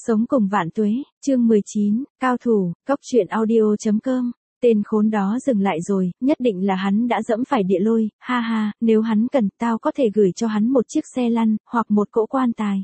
Sống cùng vạn tuế, chương 19, cao thủ, cóc truyện audio.com. Tên khốn đó dừng lại rồi, nhất định là hắn đã dẫm phải địa lôi, ha ha, nếu hắn cần, tao có thể gửi cho hắn một chiếc xe lăn, hoặc một cỗ quan tài.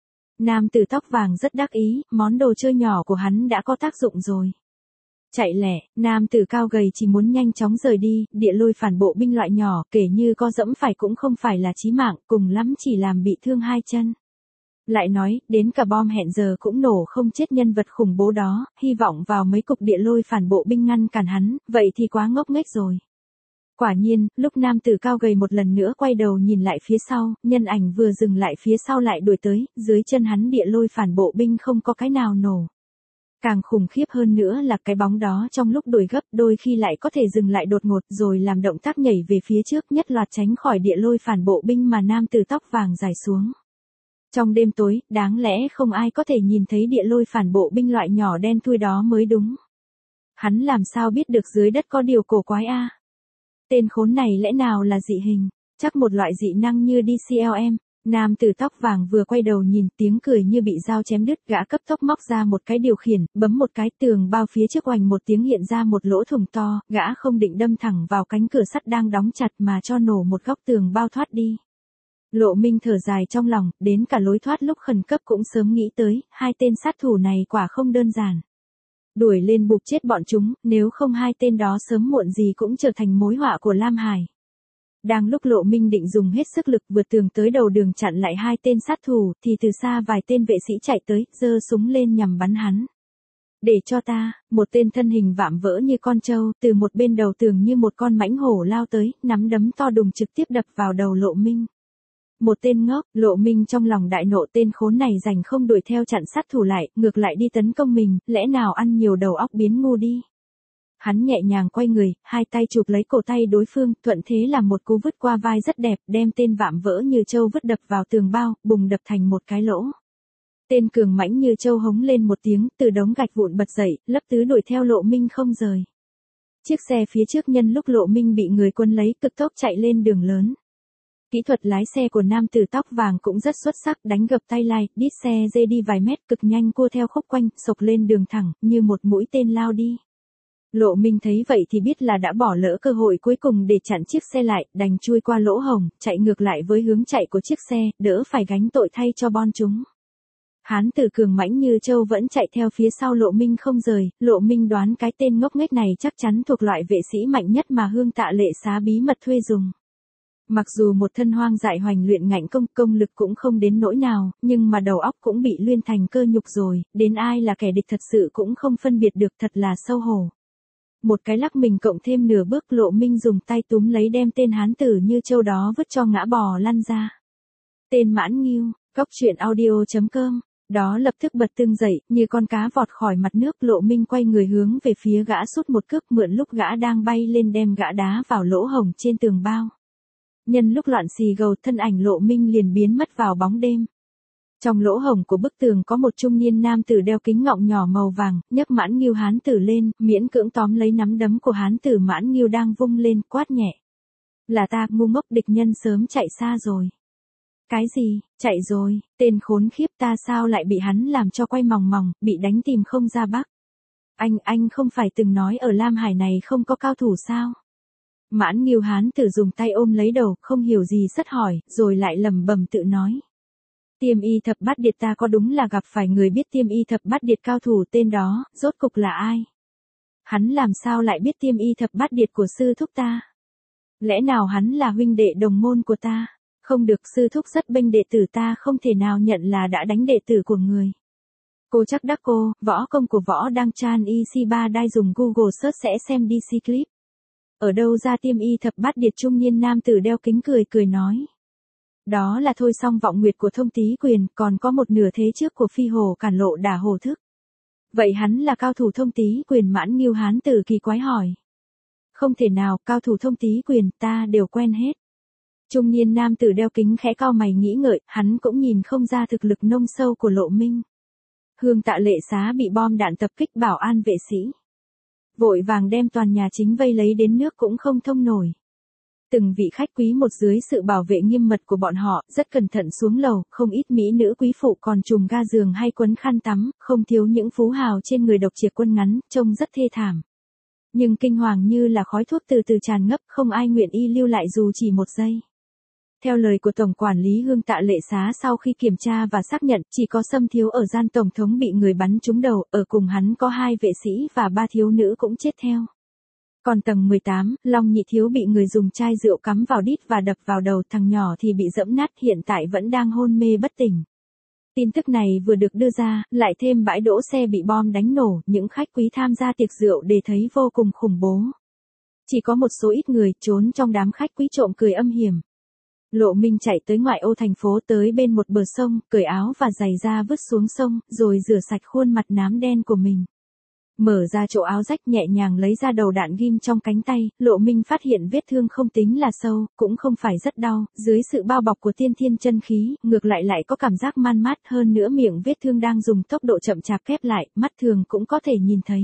Nam tử tóc vàng rất đắc ý, món đồ chơi nhỏ của hắn đã có tác dụng rồi. Chạy lẹ, nam tử cao gầy chỉ muốn nhanh chóng rời đi, địa lôi phản bộ binh loại nhỏ, kể như có dẫm phải cũng không phải là chí mạng, cùng lắm chỉ làm bị thương hai chân. Lại nói, đến cả bom hẹn giờ cũng nổ không chết nhân vật khủng bố đó, hy vọng vào mấy cục địa lôi phản bộ binh ngăn cản hắn, vậy thì quá ngốc nghếch rồi. Quả nhiên, lúc nam tử cao gầy một lần nữa quay đầu nhìn lại phía sau, nhân ảnh vừa dừng lại phía sau lại đuổi tới, dưới chân hắn địa lôi phản bộ binh không có cái nào nổ. Càng khủng khiếp hơn nữa là cái bóng đó trong lúc đuổi gấp đôi khi lại có thể dừng lại đột ngột rồi làm động tác nhảy về phía trước nhất loạt tránh khỏi địa lôi phản bộ binh mà nam tử tóc vàng dài xuống. Trong đêm tối, đáng lẽ không ai có thể nhìn thấy địa lôi phản bộ binh loại nhỏ đen thui đó mới đúng. Hắn làm sao biết được dưới đất có điều cổ quái a? Tên khốn này lẽ nào là dị hình, chắc một loại dị năng như DCLM. Nam tử tóc vàng vừa quay đầu nhìn, tiếng cười như bị dao chém đứt, gã cấp tốc móc ra một cái điều khiển, bấm một cái, tường bao phía trước oành một tiếng hiện ra một lỗ thủng to, gã không định đâm thẳng vào cánh cửa sắt đang đóng chặt mà cho nổ một góc tường bao thoát đi. Lộ Minh thở dài trong lòng, đến cả lối thoát lúc khẩn cấp cũng sớm nghĩ tới, hai tên sát thủ này quả không đơn giản. Đuổi lên buộc chết bọn chúng, nếu không hai tên đó sớm muộn gì cũng trở thành mối họa của Lam Hải. Đang lúc Lộ Minh định dùng hết sức lực vượt tường tới đầu đường chặn lại hai tên sát thủ, thì từ xa vài tên vệ sĩ chạy tới, giơ súng lên nhằm bắn hắn. Để cho ta, một tên thân hình vạm vỡ như con trâu, từ một bên đầu tường như một con mãnh hổ lao tới, nắm đấm to đùng trực tiếp đập vào đầu Lộ Minh. Một tên ngốc, Lộ Minh trong lòng đại nộ, tên khốn này rảnh không đuổi theo chặn sát thủ lại, ngược lại đi tấn công mình, lẽ nào ăn nhiều đầu óc biến ngu đi. Hắn nhẹ nhàng quay người, hai tay chụp lấy cổ tay đối phương, thuận thế làm một cú vứt qua vai rất đẹp, đem tên vạm vỡ như trâu vứt đập vào tường bao, bùng đập thành một cái lỗ. Tên cường mãnh như trâu hống lên một tiếng, từ đống gạch vụn bật dậy, lấp tứ đuổi theo Lộ Minh không rời. Chiếc xe phía trước nhân lúc Lộ Minh bị người quân lấy cực tốc chạy lên đường lớn. Kỹ thuật lái xe của nam tử tóc vàng cũng rất xuất sắc, đánh gập tay lai, đít xe dê đi vài mét cực nhanh cua theo khúc quanh, sộc lên đường thẳng, như một mũi tên lao đi. Lộ Minh thấy vậy thì biết là đã bỏ lỡ cơ hội cuối cùng để chặn chiếc xe lại, đành chui qua lỗ hổng, chạy ngược lại với hướng chạy của chiếc xe, đỡ phải gánh tội thay cho bọn chúng. Hán tử cường mãnh như trâu vẫn chạy theo phía sau Lộ Minh không rời, Lộ Minh đoán cái tên ngốc nghếch này chắc chắn thuộc loại vệ sĩ mạnh nhất mà Hương Tạ Lệ Xá bí mật thuê dùng. Mặc dù một thân hoang dại hoành luyện ngạnh công lực cũng không đến nỗi nào, nhưng mà đầu óc cũng bị luyên thành cơ nhục rồi, đến ai là kẻ địch thật sự cũng không phân biệt được, thật là xấu hổ. Một cái lắc mình cộng thêm nửa bước, Lộ Minh dùng tay túm lấy đem tên hán tử như trâu đó vứt cho ngã bò lăn ra. Tên Mãn Nghiêu, cóc truyện audio.com, đó lập tức bật tưng dậy, như con cá vọt khỏi mặt nước. Lộ Minh quay người hướng về phía gã sút một cước, mượn lúc gã đang bay lên đem gã đá vào lỗ hổng trên tường bao. Nhân lúc loạn xì gầu, thân ảnh Lộ Minh liền biến mất vào bóng đêm. Trong lỗ hổng của bức tường có một trung niên nam tử đeo kính ngọng nhỏ màu vàng, nhấc Mãn Nghiêu hán tử lên, miễn cưỡng tóm lấy nắm đấm của hán tử Mãn Nghiêu đang vung lên, quát nhẹ. Là ta, ngu ngốc, địch nhân sớm chạy xa rồi. Cái gì, chạy rồi, tên khốn khiếp, ta sao lại bị hắn làm cho quay mòng mòng, bị đánh tìm không ra bắc. Anh không phải từng nói ở Lam Hải này không có cao thủ sao? Mãn Nghiêu hán tử dùng tay ôm lấy đầu, không hiểu gì sất hỏi, rồi lại lẩm bẩm tự nói. Tiêm y thập bát điệt, ta có đúng là gặp phải người biết tiêm y thập bát điệt cao thủ, tên đó, rốt cục là ai? Hắn làm sao lại biết tiêm y thập bát điệt của sư thúc ta? Lẽ nào hắn là huynh đệ đồng môn của ta? Không được, sư thúc rất bênh đệ tử ta, không thể nào nhận là đã đánh đệ tử của người. Cô chắc đắc cô, võ công của võ đăng Chan EC3 đai dùng Google search sẽ xem DC clip. Ở đâu ra tiêm y thập bát điệt? Trung niên nam tử đeo kính cười nói. Đó là Thôi Song Vọng Nguyệt của Thông Tý Quyền, còn có một nửa thế trước của Phi Hồ Cản Lộ Đả Hồ Thức. Vậy hắn là cao thủ Thông Tý Quyền? Mãn Nghiêu hán tử kỳ quái hỏi. Không thể nào, cao thủ Thông Tý Quyền ta đều quen hết. Trung niên nam tử đeo kính khẽ cau mày nghĩ ngợi, hắn cũng nhìn không ra thực lực nông sâu của Lộ Minh. Hương Tạ Lệ Xá bị bom đạn tập kích, bảo an vệ sĩ vội vàng đem toàn nhà chính vây lấy đến nước cũng không thông nổi. Từng vị khách quý một dưới sự bảo vệ nghiêm mật của bọn họ, rất cẩn thận xuống lầu, không ít mỹ nữ quý phụ còn trùm ga giường hay quấn khăn tắm, không thiếu những phú hào trên người độc chiếc quân ngắn, trông rất thê thảm. Nhưng kinh hoàng như là khói thuốc từ từ tràn ngấp, không ai nguyện y lưu lại dù chỉ một giây. Theo lời của Tổng quản lý Hương Tạ Lệ Xá sau khi kiểm tra và xác nhận, chỉ có Sâm Thiếu ở gian Tổng thống bị người bắn trúng đầu, ở cùng hắn có 2 vệ sĩ và 3 thiếu nữ cũng chết theo. Còn tầng 18, Long Nhị Thiếu bị người dùng chai rượu cắm vào đít và đập vào đầu, thằng nhỏ thì bị dẫm nát, hiện tại vẫn đang hôn mê bất tỉnh. Tin tức này vừa được đưa ra, lại thêm bãi đỗ xe bị bom đánh nổ, những khách quý tham gia tiệc rượu để thấy vô cùng khủng bố. Chỉ có một số ít người trốn trong đám khách quý trộm cười âm hiểm. Lộ Minh chạy tới ngoại ô thành phố, tới bên một bờ sông, cởi áo và giày ra vứt xuống sông, rồi rửa sạch khuôn mặt nám đen của mình. Mở ra chỗ áo rách, nhẹ nhàng lấy ra đầu đạn ghim trong cánh tay, Lộ Minh phát hiện vết thương không tính là sâu, cũng không phải rất đau, dưới sự bao bọc của tiên thiên chân khí, ngược lại có cảm giác man mát, hơn nữa miệng vết thương đang dùng tốc độ chậm chạp khép lại, mắt thường cũng có thể nhìn thấy.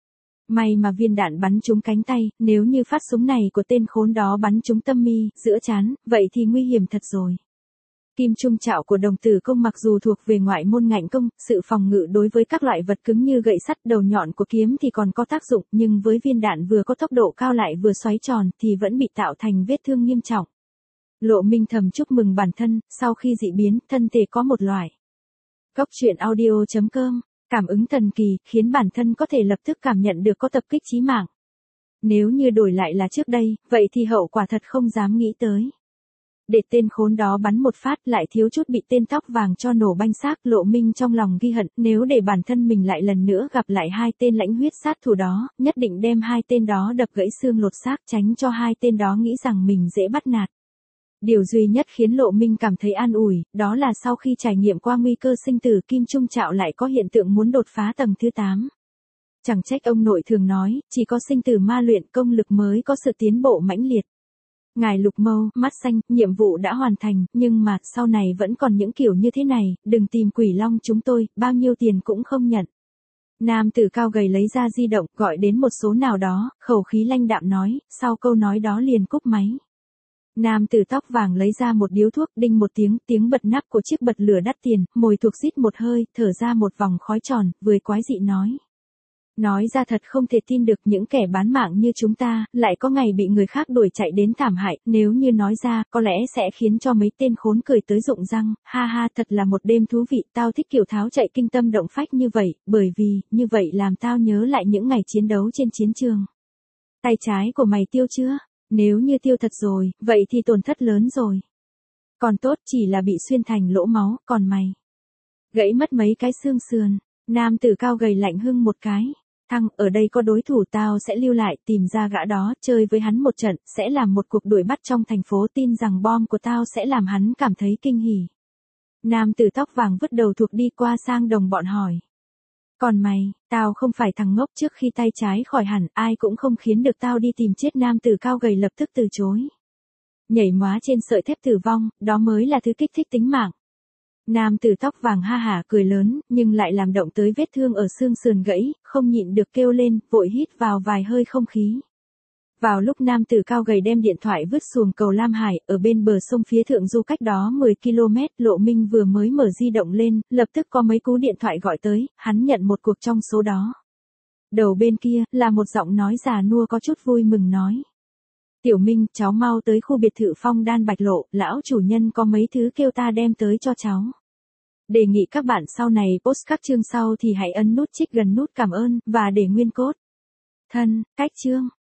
May mà viên đạn bắn trúng cánh tay, nếu như phát súng này của tên khốn đó bắn trúng tâm mi, giữa trán, vậy thì nguy hiểm thật rồi. Kim trung trạo của đồng tử công mặc dù thuộc về ngoại môn ngạnh công, sự phòng ngự đối với các loại vật cứng như gậy sắt, đầu nhọn của kiếm thì còn có tác dụng, nhưng với viên đạn vừa có tốc độ cao lại vừa xoáy tròn thì vẫn bị tạo thành vết thương nghiêm trọng. Lộ Minh thầm chúc mừng bản thân, sau khi dị biến, thân thể có một loại. Góc truyện audio.com, cảm ứng thần kỳ, khiến bản thân có thể lập tức cảm nhận được có tập kích chí mạng. Nếu như đổi lại là trước đây, vậy thì hậu quả thật không dám nghĩ tới. Để tên khốn đó bắn một phát lại thiếu chút bị tên tóc vàng cho nổ banh xác, Lộ Minh trong lòng ghi hận, nếu để bản thân mình lại lần nữa gặp lại 2 tên lãnh huyết sát thủ đó, nhất định đem 2 tên đó đập gãy xương lột xác, tránh cho 2 tên đó nghĩ rằng mình dễ bắt nạt. Điều duy nhất khiến Lộ Minh cảm thấy an ủi, đó là sau khi trải nghiệm qua nguy cơ sinh tử, Kim Trung Trạo lại có hiện tượng muốn đột phá tầng thứ 8. Chẳng trách ông nội thường nói, chỉ có sinh tử ma luyện công lực mới có sự tiến bộ mãnh liệt. Ngài Lục Mâu, mắt xanh, nhiệm vụ đã hoàn thành, nhưng mà, sau này vẫn còn những kiểu như thế này, đừng tìm Quỷ Long chúng tôi, bao nhiêu tiền cũng không nhận. Nam tử cao gầy lấy ra di động, gọi đến một số nào đó, khẩu khí lanh đạm nói, sau câu nói đó liền cúp máy. Nam tử tóc vàng lấy ra một điếu thuốc, đinh một tiếng bật nắp của chiếc bật lửa đắt tiền, mồi thuộc rít một hơi, thở ra một vòng khói tròn, vừa quái dị nói. Nói ra thật không thể tin được, những kẻ bán mạng như chúng ta, lại có ngày bị người khác đuổi chạy đến thảm hại, nếu như nói ra, có lẽ sẽ khiến cho mấy tên khốn cười tới rụng răng, ha ha, thật là một đêm thú vị, tao thích kiểu tháo chạy kinh tâm động phách như vậy, bởi vì, như vậy làm tao nhớ lại những ngày chiến đấu trên chiến trường. Tay trái của mày tiêu chưa? Nếu như tiêu thật rồi, vậy thì tổn thất lớn rồi. Còn tốt chỉ là bị xuyên thành lỗ máu, còn mày gãy mất mấy cái xương sườn. Nam tử cao gầy lạnh hưng một cái. Thăng, ở đây có đối thủ, tao sẽ lưu lại, tìm ra gã đó, chơi với hắn một trận, sẽ làm một cuộc đuổi bắt trong thành phố, tin rằng bom của tao sẽ làm hắn cảm thấy kinh hỉ. Nam tử tóc vàng vứt đầu thuộc đi qua sang đồng bọn hỏi. Còn mày, tao không phải thằng ngốc, trước khi tay trái khỏi hẳn, ai cũng không khiến được tao đi tìm chết. Nam tử cao gầy lập tức từ chối. Nhảy móa trên sợi thép tử vong, đó mới là thứ kích thích tính mạng. Nam tử tóc vàng ha hả cười lớn, nhưng lại làm động tới vết thương ở xương sườn gãy, không nhịn được kêu lên, vội hít vào vài hơi không khí. Vào lúc nam tử cao gầy đem điện thoại vứt xuồng cầu Lam Hải, ở bên bờ sông phía thượng du cách đó 10 km, Lộ Minh vừa mới mở di động lên, lập tức có mấy cú điện thoại gọi tới, hắn nhận một cuộc trong số đó. Đầu bên kia, là một giọng nói già nua có chút vui mừng nói. Tiểu Minh, cháu mau tới khu biệt thự Phong Đan Bạch Lộ, lão chủ nhân có mấy thứ kêu ta đem tới cho cháu. Đề nghị các bạn sau này post các chương sau thì hãy ấn nút trích gần nút cảm ơn, và để nguyên code. Thân, cách chương.